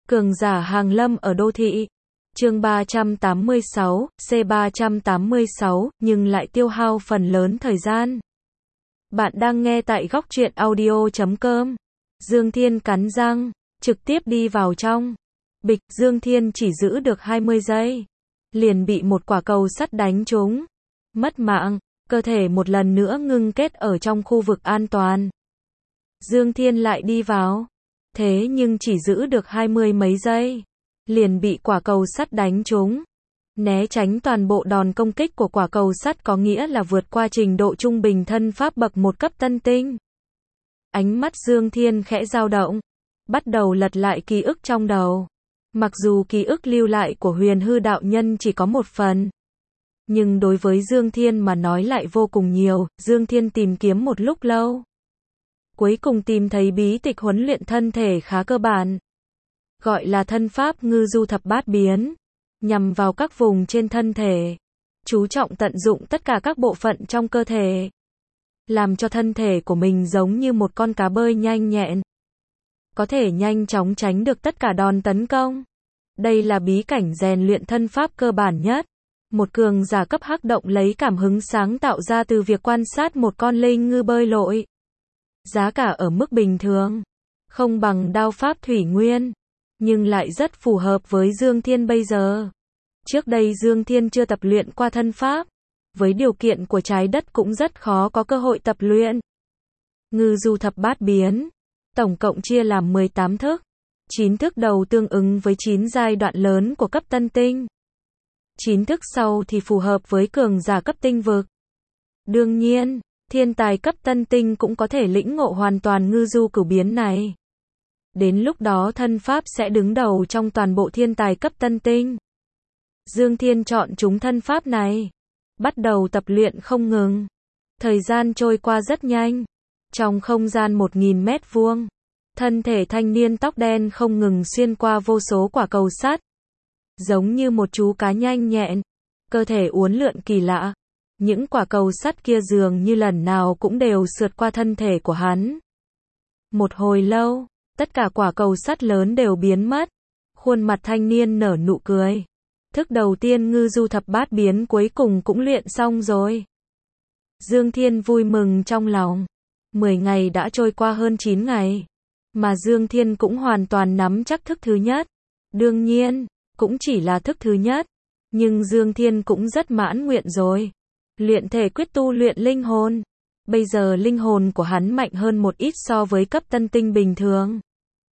Cường giả hàng lâm ở đô thị. Chương 386, C386, nhưng lại tiêu hao phần lớn thời gian. Bạn đang nghe tại góc truyện audio.com. Dương Thiên cắn răng, trực tiếp đi vào trong. Bịch, Dương Thiên chỉ giữ được 20 giây. Liền bị một quả cầu sắt đánh trúng. Mất mạng, cơ thể một lần nữa ngưng kết ở trong khu vực an toàn. Dương Thiên lại đi vào. Thế nhưng chỉ giữ được 20 mấy giây. Liền bị quả cầu sắt đánh trúng. Né tránh toàn bộ đòn công kích của quả cầu sắt có nghĩa là vượt qua trình độ trung bình thân pháp bậc 1 cấp tân tinh. Ánh mắt Dương Thiên khẽ dao động. Bắt đầu lật lại ký ức trong đầu. Mặc dù ký ức lưu lại của Huyền Hư đạo nhân chỉ có một phần. Nhưng đối với Dương Thiên mà nói lại vô cùng nhiều. Dương Thiên tìm kiếm một lúc lâu. Cuối cùng tìm thấy bí tịch huấn luyện thân thể khá cơ bản. Gọi là thân pháp ngư du thập bát biến. Nhằm vào các vùng trên thân thể. Chú trọng tận dụng tất cả các bộ phận trong cơ thể. Làm cho thân thể của mình giống như một con cá bơi nhanh nhẹn. Có thể nhanh chóng tránh được tất cả đòn tấn công. Đây là bí cảnh rèn luyện thân pháp cơ bản nhất. Một cường giả cấp hắc động lấy cảm hứng sáng tạo ra từ việc quan sát một con linh ngư bơi lội. Giá cả ở mức bình thường. Không bằng đao pháp thủy nguyên. Nhưng lại rất phù hợp với Dương Thiên bây giờ. Trước đây Dương Thiên chưa tập luyện qua thân pháp. Với điều kiện của trái đất cũng rất khó có cơ hội tập luyện. Ngư du thập bát biến. Tổng cộng chia làm 18 thức. 9 thức đầu tương ứng với 9 giai đoạn lớn của cấp tân tinh. 9 thức sau thì phù hợp với cường giả cấp tinh vực. Đương nhiên, thiên tài cấp tân tinh cũng có thể lĩnh ngộ hoàn toàn ngư du cửu biến này. Đến lúc đó thân pháp sẽ đứng đầu trong toàn bộ thiên tài cấp tân tinh. Dương Thiên chọn chúng thân pháp này. Bắt đầu tập luyện không ngừng. Thời gian trôi qua rất nhanh. Trong không gian 1000 mét vuông. Thân thể thanh niên tóc đen không ngừng xuyên qua vô số quả cầu sắt. Giống như một chú cá nhanh nhẹn. Cơ thể uốn lượn kỳ lạ. Những quả cầu sắt kia dường như lần nào cũng đều sượt qua thân thể của hắn. Một hồi lâu, tất cả quả cầu sắt lớn đều biến mất. Khuôn mặt thanh niên nở nụ cười. Thức đầu tiên ngư du thập bát biến cuối cùng cũng luyện xong rồi. Dương Thiên vui mừng trong lòng. 10 ngày đã trôi qua hơn 9 ngày. Mà Dương Thiên cũng hoàn toàn nắm chắc thức thứ nhất. Đương nhiên, cũng chỉ là thức thứ nhất. Nhưng Dương Thiên cũng rất mãn nguyện rồi. Luyện thể quyết tu luyện linh hồn. Bây giờ linh hồn của hắn mạnh hơn một ít so với cấp tân tinh bình thường.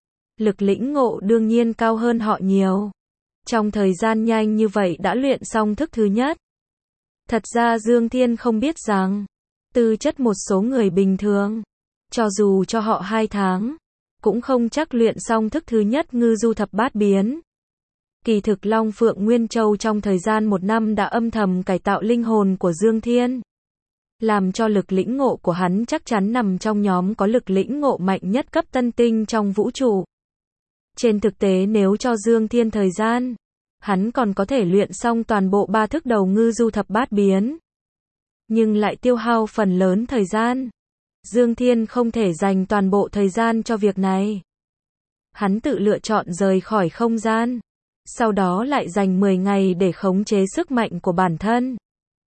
Lực lĩnh ngộ đương nhiên cao hơn họ nhiều. Trong thời gian nhanh như vậy đã luyện xong thức thứ nhất. Thật ra Dương Thiên không biết rằng, tư chất một số người bình thường, cho dù cho họ 2 tháng, cũng không chắc luyện xong thức thứ nhất ngư du thập bát biến. Kỳ thực Long Phượng Nguyên Châu trong thời gian 1 năm đã âm thầm cải tạo linh hồn của Dương Thiên. Làm cho lực lĩnh ngộ của hắn chắc chắn nằm trong nhóm có lực lĩnh ngộ mạnh nhất cấp tân tinh trong vũ trụ. Trên thực tế nếu cho Dương Thiên thời gian, hắn còn có thể luyện xong toàn bộ 3 thức đầu ngư du thập bát biến. Nhưng lại tiêu hao phần lớn thời gian. Dương Thiên không thể dành toàn bộ thời gian cho việc này. Hắn tự lựa chọn rời khỏi không gian. Sau đó lại dành 10 ngày để khống chế sức mạnh của bản thân.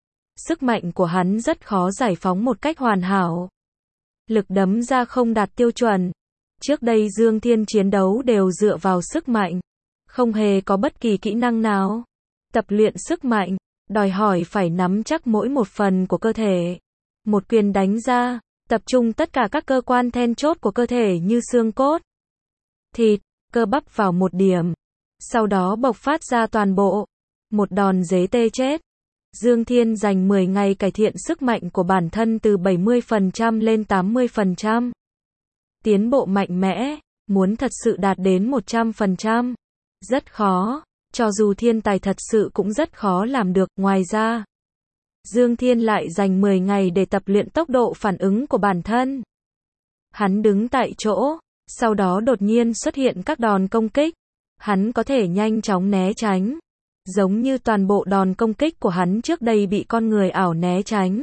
Sức mạnh của hắn rất khó giải phóng một cách hoàn hảo. Lực đấm ra không đạt tiêu chuẩn. Trước đây Dương Thiên chiến đấu đều dựa vào sức mạnh. Không hề có bất kỳ kỹ năng nào. Tập luyện sức mạnh, đòi hỏi phải nắm chắc mỗi một phần của cơ thể. Một quyền đánh ra, tập trung tất cả các cơ quan then chốt của cơ thể như xương cốt, thịt, cơ bắp vào một điểm. Sau đó bộc phát ra toàn bộ. Một đòn giết tê chết. Dương Thiên dành 10 ngày cải thiện sức mạnh của bản thân từ 70% lên 80%. Tiến bộ mạnh mẽ, muốn thật sự đạt đến 100%. Rất khó, cho dù thiên tài thật sự cũng rất khó làm được. Ngoài ra, Dương Thiên lại dành 10 ngày để tập luyện tốc độ phản ứng của bản thân. Hắn đứng tại chỗ, sau đó đột nhiên xuất hiện các đòn công kích. Hắn có thể nhanh chóng né tránh. Giống như toàn bộ đòn công kích của hắn trước đây bị con người ảo né tránh.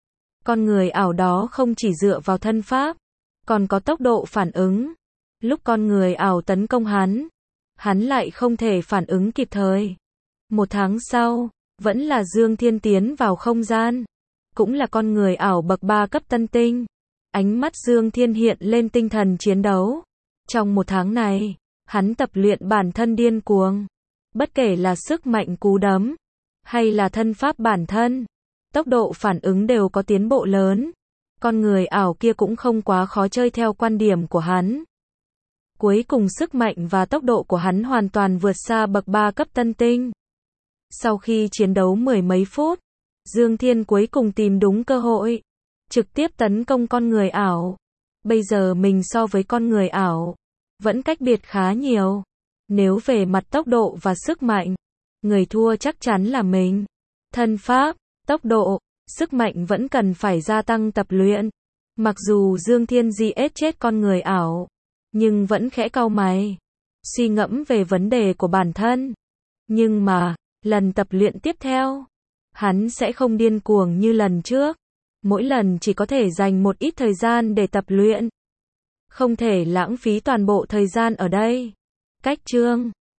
Con người ảo đó không chỉ dựa vào thân pháp, còn có tốc độ phản ứng. Lúc con người ảo tấn công hắn hắn lại không thể phản ứng kịp thời. 1 tháng sau, vẫn là Dương Thiên tiến vào không gian, cũng là con người ảo bậc 3 cấp tân tinh. Ánh mắt Dương Thiên hiện lên tinh thần chiến đấu. Trong 1 tháng này, hắn tập luyện bản thân điên cuồng. Bất kể là sức mạnh cú đấm, hay là thân pháp bản thân, tốc độ phản ứng đều có tiến bộ lớn. Con người ảo kia cũng không quá khó chơi theo quan điểm của hắn. Cuối cùng sức mạnh và tốc độ của hắn hoàn toàn vượt xa bậc 3 cấp tân tinh. Sau khi chiến đấu 10 mấy phút, Dương Thiên cuối cùng tìm đúng cơ hội, trực tiếp tấn công con người ảo. Bây giờ mình so với con người ảo, vẫn cách biệt khá nhiều. Nếu về mặt tốc độ và sức mạnh, người thua chắc chắn là mình. Thân pháp, tốc độ, sức mạnh vẫn cần phải gia tăng tập luyện. Mặc dù Dương Thiên giết chết con người ảo, nhưng vẫn khẽ cau mày, suy ngẫm về vấn đề của bản thân. Nhưng mà, lần tập luyện tiếp theo, hắn sẽ không điên cuồng như lần trước. Mỗi lần chỉ có thể dành một ít thời gian để tập luyện. Không thể lãng phí toàn bộ thời gian ở đây. Cách chương